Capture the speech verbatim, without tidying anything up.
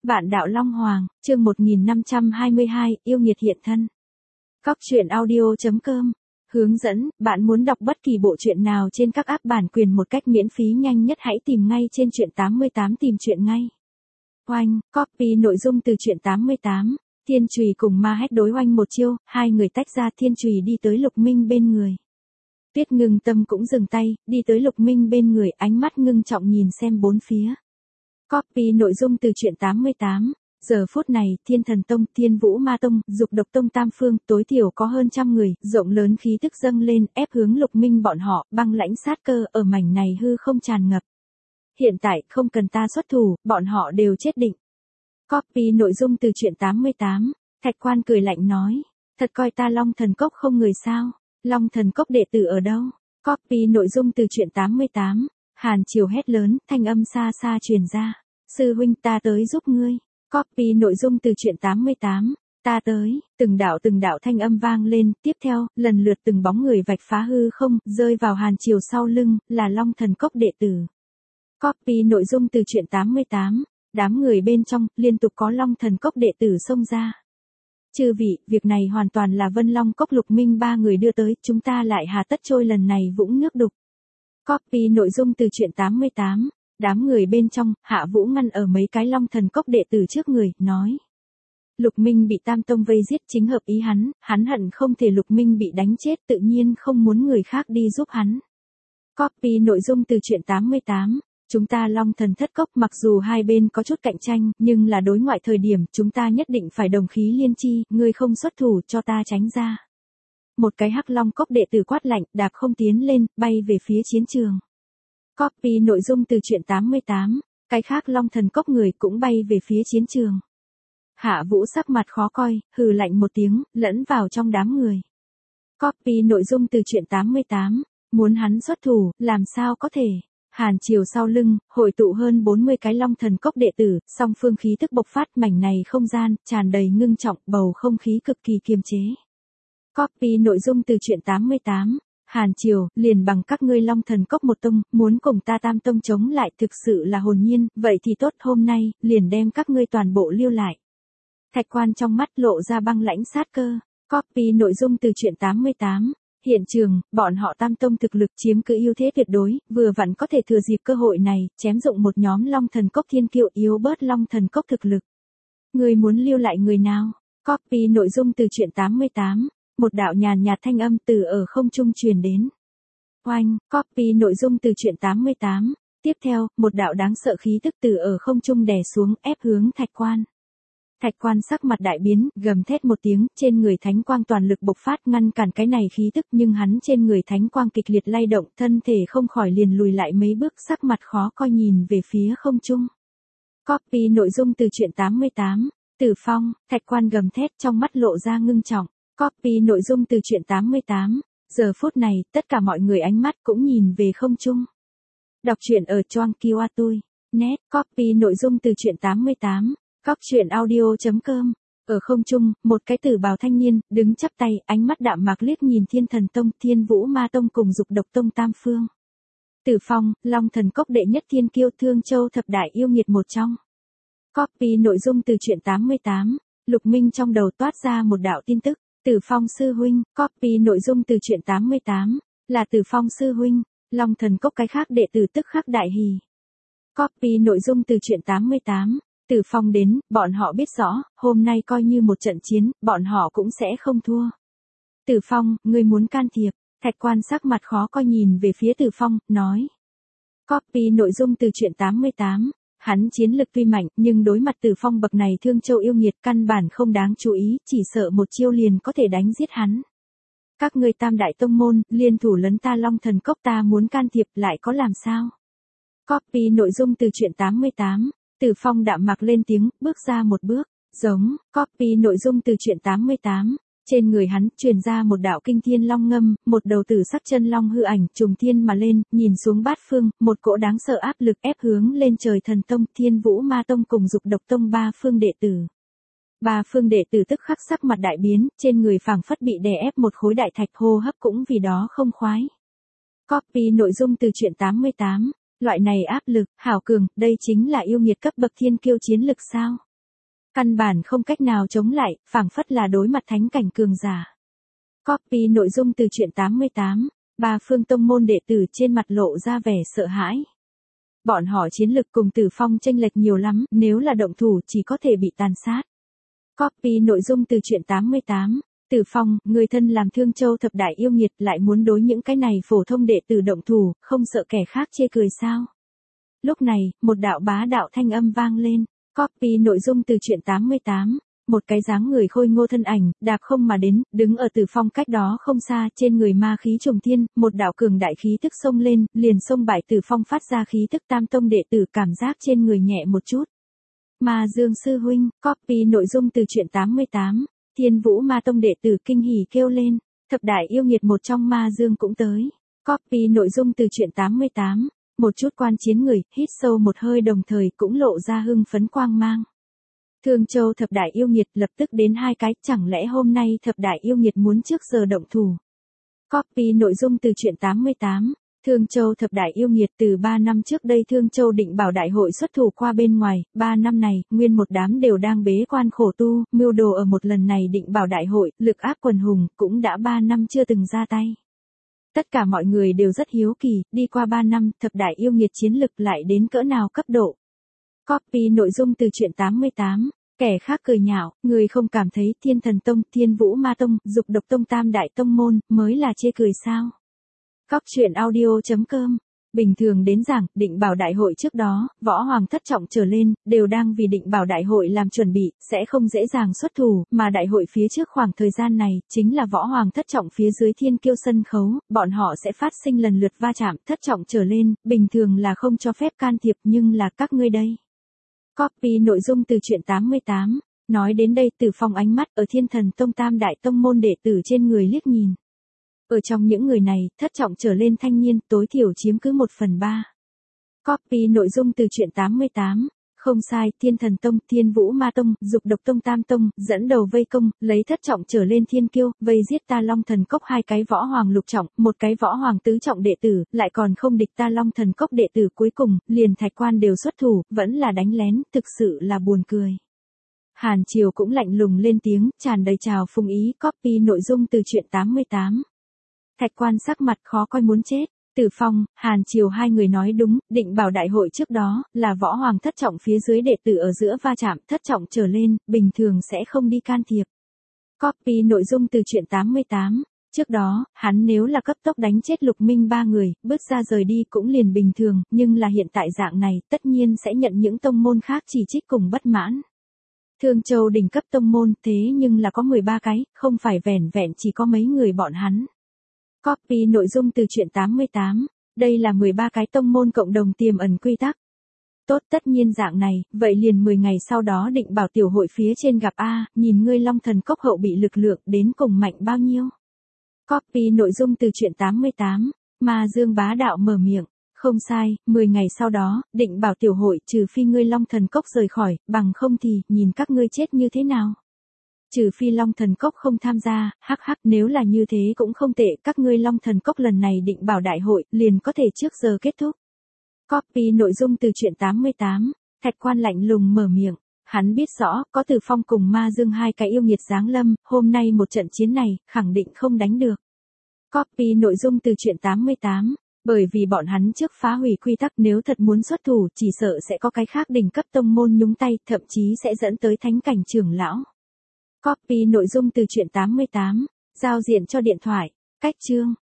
Vạn đạo Long Hoàng, chương một nghìn năm trăm hai mươi hai, yêu nghiệt hiện thân. Cóc truyện audio chấm com. Hướng dẫn, bạn muốn đọc bất kỳ bộ truyện nào trên các app bản quyền một cách miễn phí nhanh nhất hãy tìm ngay trên truyện tám mươi tám tìm truyện ngay. Oanh, copy nội dung từ truyện tám mươi tám. Thiên Trùy cùng Ma Hách đối oanh một chiêu, hai người tách ra. Thiên Trùy đi tới Lục Minh bên người. Tuyết Ngưng Tâm cũng dừng tay, đi tới Lục Minh bên người, ánh mắt ngưng trọng nhìn xem bốn phía. Copy nội dung từ truyện tám mươi tám. Giờ phút này, Thiên Thần Tông, Thiên Vũ Ma Tông, Dục Độc Tông tam phương, tối thiểu có hơn trăm người, rộng lớn khí tức dâng lên, ép hướng Lục Minh bọn họ, băng lãnh sát cơ ở mảnh này hư không tràn ngập. Hiện tại, không cần ta xuất thủ, bọn họ đều chết định. Copy nội dung từ truyện tám mươi tám. Thạch Quan cười lạnh nói, thật coi ta Long Thần Cốc không người sao? Long Thần Cốc đệ tử ở đâu? Copy nội dung từ truyện tám mươi tám. Hàn Triều hét lớn, thanh âm xa xa truyền ra. Sư huynh, ta tới giúp ngươi. Copy nội dung từ truyện tám mươi tám. Ta tới, từng đạo từng đạo thanh âm vang lên, tiếp theo, lần lượt từng bóng người vạch phá hư không, rơi vào Hàn Triều sau lưng, là Long Thần Cốc đệ tử. Copy nội dung từ truyện tám mươi tám. Đám người bên trong, liên tục có Long Thần Cốc đệ tử xông ra. Chư vị, việc này hoàn toàn là Vân Long Cốc Lục Minh ba người đưa tới, chúng ta lại hà tất trôi lần này vũng nước đục. Copy nội dung từ truyện tám mươi tám. Đám người bên trong, Hạ Vũ ngăn ở mấy cái Long Thần Cốc đệ tử trước người, nói. Lục Minh bị Tam Tông vây giết chính hợp ý hắn, hắn hận không thể Lục Minh bị đánh chết, tự nhiên không muốn người khác đi giúp hắn. Copy nội dung từ truyện tám mươi tám. Chúng ta Long Thần Thất Cốc mặc dù hai bên có chút cạnh tranh, nhưng là đối ngoại thời điểm chúng ta nhất định phải đồng khí liên chi, ngươi không xuất thủ cho ta tránh ra. Một cái Hắc Long Cốc đệ tử quát lạnh, đạp không tiến lên, bay về phía chiến trường. Copy nội dung từ truyện tám mươi tám. Cái khác Long Thần Cốc người cũng bay về phía chiến trường. Hạ Vũ sắc mặt khó coi, hừ lạnh một tiếng, lẫn vào trong đám người. Copy nội dung từ truyện tám mươi tám. Muốn hắn xuất thủ, làm sao có thể? Hàn Triều sau lưng, hội tụ hơn bốn mươi cái Long Thần Cốc đệ tử, song phương khí tức bộc phát, mảnh này không gian, tràn đầy ngưng trọng, bầu không khí cực kỳ kiềm chế. Copy nội dung từ truyện tám mươi tám. Hàn Triều, liền bằng các ngươi Long Thần Cốc một tông, muốn cùng ta Tam Tông chống lại thực sự là hồn nhiên, vậy thì tốt, hôm nay, liền đem các ngươi toàn bộ lưu lại. Thạch Quan trong mắt lộ ra băng lãnh sát cơ. Copy nội dung từ truyện tám mươi tám. Hiện trường, bọn họ Tam Tông thực lực chiếm cứ ưu thế tuyệt đối, vừa vặn có thể thừa dịp cơ hội này, chém dụng một nhóm Long Thần Cốc thiên kiêu yếu bớt Long Thần Cốc thực lực. Người muốn lưu lại người nào? Copy nội dung từ truyện tám mươi tám. Một đạo nhàn nhạt thanh âm từ ở không trung truyền đến. Oanh, copy nội dung từ truyện tám mươi tám. Tiếp theo, một đạo đáng sợ khí tức từ ở không trung đè xuống, ép hướng Thạch Quan. Thạch Quan sắc mặt đại biến, gầm thét một tiếng, trên người thánh quang toàn lực bộc phát ngăn cản cái này khí tức, nhưng hắn trên người thánh quang kịch liệt lay động, thân thể không khỏi liền lùi lại mấy bước, sắc mặt khó coi nhìn về phía không trung. Copy nội dung từ truyện tám mươi tám. Tử Phong, Thạch Quan gầm thét, trong mắt lộ ra ngưng trọng. Copy nội dung từ truyện tám mươi tám. Giờ phút này, tất cả mọi người ánh mắt cũng nhìn về không trung. Đọc truyện ở Choang Kiwa Tôi. Net, copy nội dung từ truyện tám mươi tám. Cóc truyện audio chấm com. Ở không trung, một cái tử bào thanh niên, đứng chắp tay, ánh mắt đạm mạc liếc nhìn Thiên Thần Tông, Thiên Vũ Ma Tông cùng Dục Độc Tông tam phương. Tử Phong, Long Thần Cốc đệ nhất thiên kiêu, Thương Châu thập đại yêu nghiệt một trong. Copy nội dung từ truyện tám mươi tám. Lục Minh trong đầu toát ra một đạo tin tức. Tử Phong sư huynh, copy nội dung từ truyện tám mươi tám. Là Tử Phong sư huynh, Long Thần Cốc cái khác đệ tử tức khắc đại hỉ. Copy nội dung từ truyện tám mươi tám. Tử Phong đến, bọn họ biết rõ, hôm nay coi như một trận chiến, bọn họ cũng sẽ không thua. Tử Phong, ngươi muốn can thiệp. Thạch Quan sắc mặt khó coi nhìn về phía Tử Phong, nói. Copy nội dung từ truyện tám mươi tám. Hắn chiến lực tuy mạnh, nhưng đối mặt Tử Phong bậc này Thương Châu yêu nghiệt căn bản không đáng chú ý, chỉ sợ một chiêu liền có thể đánh giết hắn. Các ngươi Tam đại tông môn, liên thủ lấn ta Long Thần Cốc, ta muốn can thiệp lại có làm sao? Copy nội dung từ truyện tám mươi tám. Tử Phong đạm mạc lên tiếng, bước ra một bước, giống. Copy nội dung từ truyện tám mươi tám. Trên người hắn, truyền ra một đạo kinh thiên long ngâm, một đầu tử sắc chân long hư ảnh, trùng thiên mà lên, nhìn xuống bát phương, một cỗ đáng sợ áp lực ép hướng lên trời Thần Tông, Thiên Vũ Ma Tông cùng Dục Độc Tông ba phương đệ tử. Ba phương đệ tử tức khắc sắc mặt đại biến, trên người phảng phất bị đè ép một khối đại thạch, hô hấp cũng vì đó không khoái. Copy nội dung từ truyện tám mươi tám. Loại này áp lực, hảo cường, đây chính là yêu nghiệt cấp bậc thiên kiêu chiến lực sao? Căn bản không cách nào chống lại, phảng phất là đối mặt thánh cảnh cường giả. Copy nội dung từ truyện tám mươi tám, ba phương tông môn đệ tử trên mặt lộ ra vẻ sợ hãi. Bọn họ chiến lực cùng Tử Phong chênh lệch nhiều lắm, nếu là động thủ chỉ có thể bị tàn sát. Copy nội dung từ truyện tám mươi tám, Tử Phong, người thân làm Thương Châu thập đại yêu nghiệt lại muốn đối những cái này phổ thông đệ tử động thủ, không sợ kẻ khác chê cười sao? Lúc này, một đạo bá đạo thanh âm vang lên. Copy nội dung từ truyện tám mươi tám, một cái dáng người khôi ngô thân ảnh, đạp không mà đến, đứng ở Tử Phong cách đó không xa, trên người ma khí trùng thiên, một đạo cường đại khí tức xông lên, liền xông bại Tử Phong phát ra khí tức tam tông đệ tử cảm giác trên người nhẹ một chút. Ma Dương sư huynh, copy nội dung từ truyện tám mươi tám, Thiên Vũ Ma tông đệ tử kinh hỉ kêu lên, thập đại yêu nghiệt một trong Ma Dương cũng tới. Copy nội dung từ truyện tám mươi tám, một chút quan chiến người, hít sâu một hơi đồng thời cũng lộ ra hưng phấn quang mang. Thương Châu thập đại yêu nghiệt lập tức đến hai cái, chẳng lẽ hôm nay thập đại yêu nghiệt muốn trước giờ động thủ. Copy nội dung từ truyện tám mươi tám, Thương Châu thập đại yêu nghiệt từ ba năm trước đây Thương Châu định bảo đại hội xuất thủ qua bên ngoài, ba năm này, nguyên một đám đều đang bế quan khổ tu, mưu đồ ở một lần này định bảo đại hội, lực áp quần hùng, cũng đã ba năm chưa từng ra tay. Tất cả mọi người đều rất hiếu kỳ, đi qua ba năm, thập đại yêu nghiệt chiến lực lại đến cỡ nào cấp độ. Copy nội dung từ truyện tám mươi tám, kẻ khác cười nhạo, người không cảm thấy Thiên Thần Tông, Thiên Vũ Ma Tông, Dục Độc Tông tam đại tông môn, mới là chê cười sao. Cóc truyện audio chấm com. Bình thường đến giảng, định bảo đại hội trước đó, võ hoàng thất trọng trở lên, đều đang vì định bảo đại hội làm chuẩn bị, sẽ không dễ dàng xuất thủ, mà đại hội phía trước khoảng thời gian này, chính là võ hoàng thất trọng phía dưới thiên kiêu sân khấu, bọn họ sẽ phát sinh lần lượt va chạm, thất trọng trở lên, bình thường là không cho phép can thiệp nhưng là các ngươi đây. Copy nội dung từ truyện tám mươi tám, nói đến đây Tử Phong ánh mắt ở Thiên Thần Tông tam đại tông môn đệ tử trên người liếc nhìn. Ở trong những người này, thất trọng trở lên thanh niên tối thiểu chiếm cứ một phần ba. Copy nội dung từ truyện tám mươi tám, không sai, Thiên Thần Tông, Thiên Vũ Ma Tông, Dục Độc Tông tam tông, dẫn đầu vây công, lấy thất trọng trở lên thiên kiêu, vây giết Ta Long Thần Cốc hai cái võ hoàng lục trọng, một cái võ hoàng tứ trọng đệ tử, lại còn không địch Ta Long Thần Cốc đệ tử cuối cùng, liền Thạch Quan đều xuất thủ, vẫn là đánh lén, thực sự là buồn cười. Hàn Triều cũng lạnh lùng lên tiếng, tràn đầy trào phung ý, copy nội dung từ truyện tám mươi tám. Thạch Quan sắc mặt khó coi muốn chết. Tử Phong, Hàn Triều hai người nói đúng, định bảo đại hội trước đó, là võ hoàng thất trọng phía dưới đệ tử ở giữa va chạm, thất trọng trở lên, bình thường sẽ không đi can thiệp. Copy nội dung từ truyện tám mươi tám, trước đó, hắn nếu là cấp tốc đánh chết Lục Minh ba người, bước ra rời đi cũng liền bình thường, nhưng là hiện tại dạng này, tất nhiên sẽ nhận những tông môn khác chỉ trích cùng bất mãn. Thương Châu đỉnh cấp tông môn, thế nhưng là có mười ba cái, không phải vẻn vẹn chỉ có mấy người bọn hắn. Copy nội dung từ truyện tám mươi tám, đây là mười ba cái tông môn cộng đồng tiềm ẩn quy tắc. Tốt tất nhiên dạng này, vậy liền mười ngày sau đó định bảo tiểu hội phía trên gặp A, nhìn ngươi Long Thần Cốc hậu bị lực lượng đến cùng mạnh bao nhiêu. Copy nội dung từ truyện tám mươi tám, Ma Dương bá đạo mở miệng, không sai, mười ngày sau đó, định bảo tiểu hội trừ phi ngươi Long Thần Cốc rời khỏi, bằng không thì, nhìn các ngươi chết như thế nào. Trừ phi Long Thần Cốc không tham gia, hắc hắc nếu là như thế cũng không tệ, các ngươi Long Thần Cốc lần này định bảo đại hội, liền có thể trước giờ kết thúc. Copy nội dung từ truyện tám mươi tám, Thạch Quan lạnh lùng mở miệng, hắn biết rõ, có Tử Phong cùng Ma Dương hai cái yêu nghiệt giáng lâm, hôm nay một trận chiến này, khẳng định không đánh được. Copy nội dung từ truyện tám mươi tám, bởi vì bọn hắn trước phá hủy quy tắc nếu thật muốn xuất thủ, chỉ sợ sẽ có cái khác đỉnh cấp tông môn nhúng tay, thậm chí sẽ dẫn tới thánh cảnh trưởng lão. Copy nội dung từ truyện tám mươi tám, giao diện cho điện thoại, cách chương.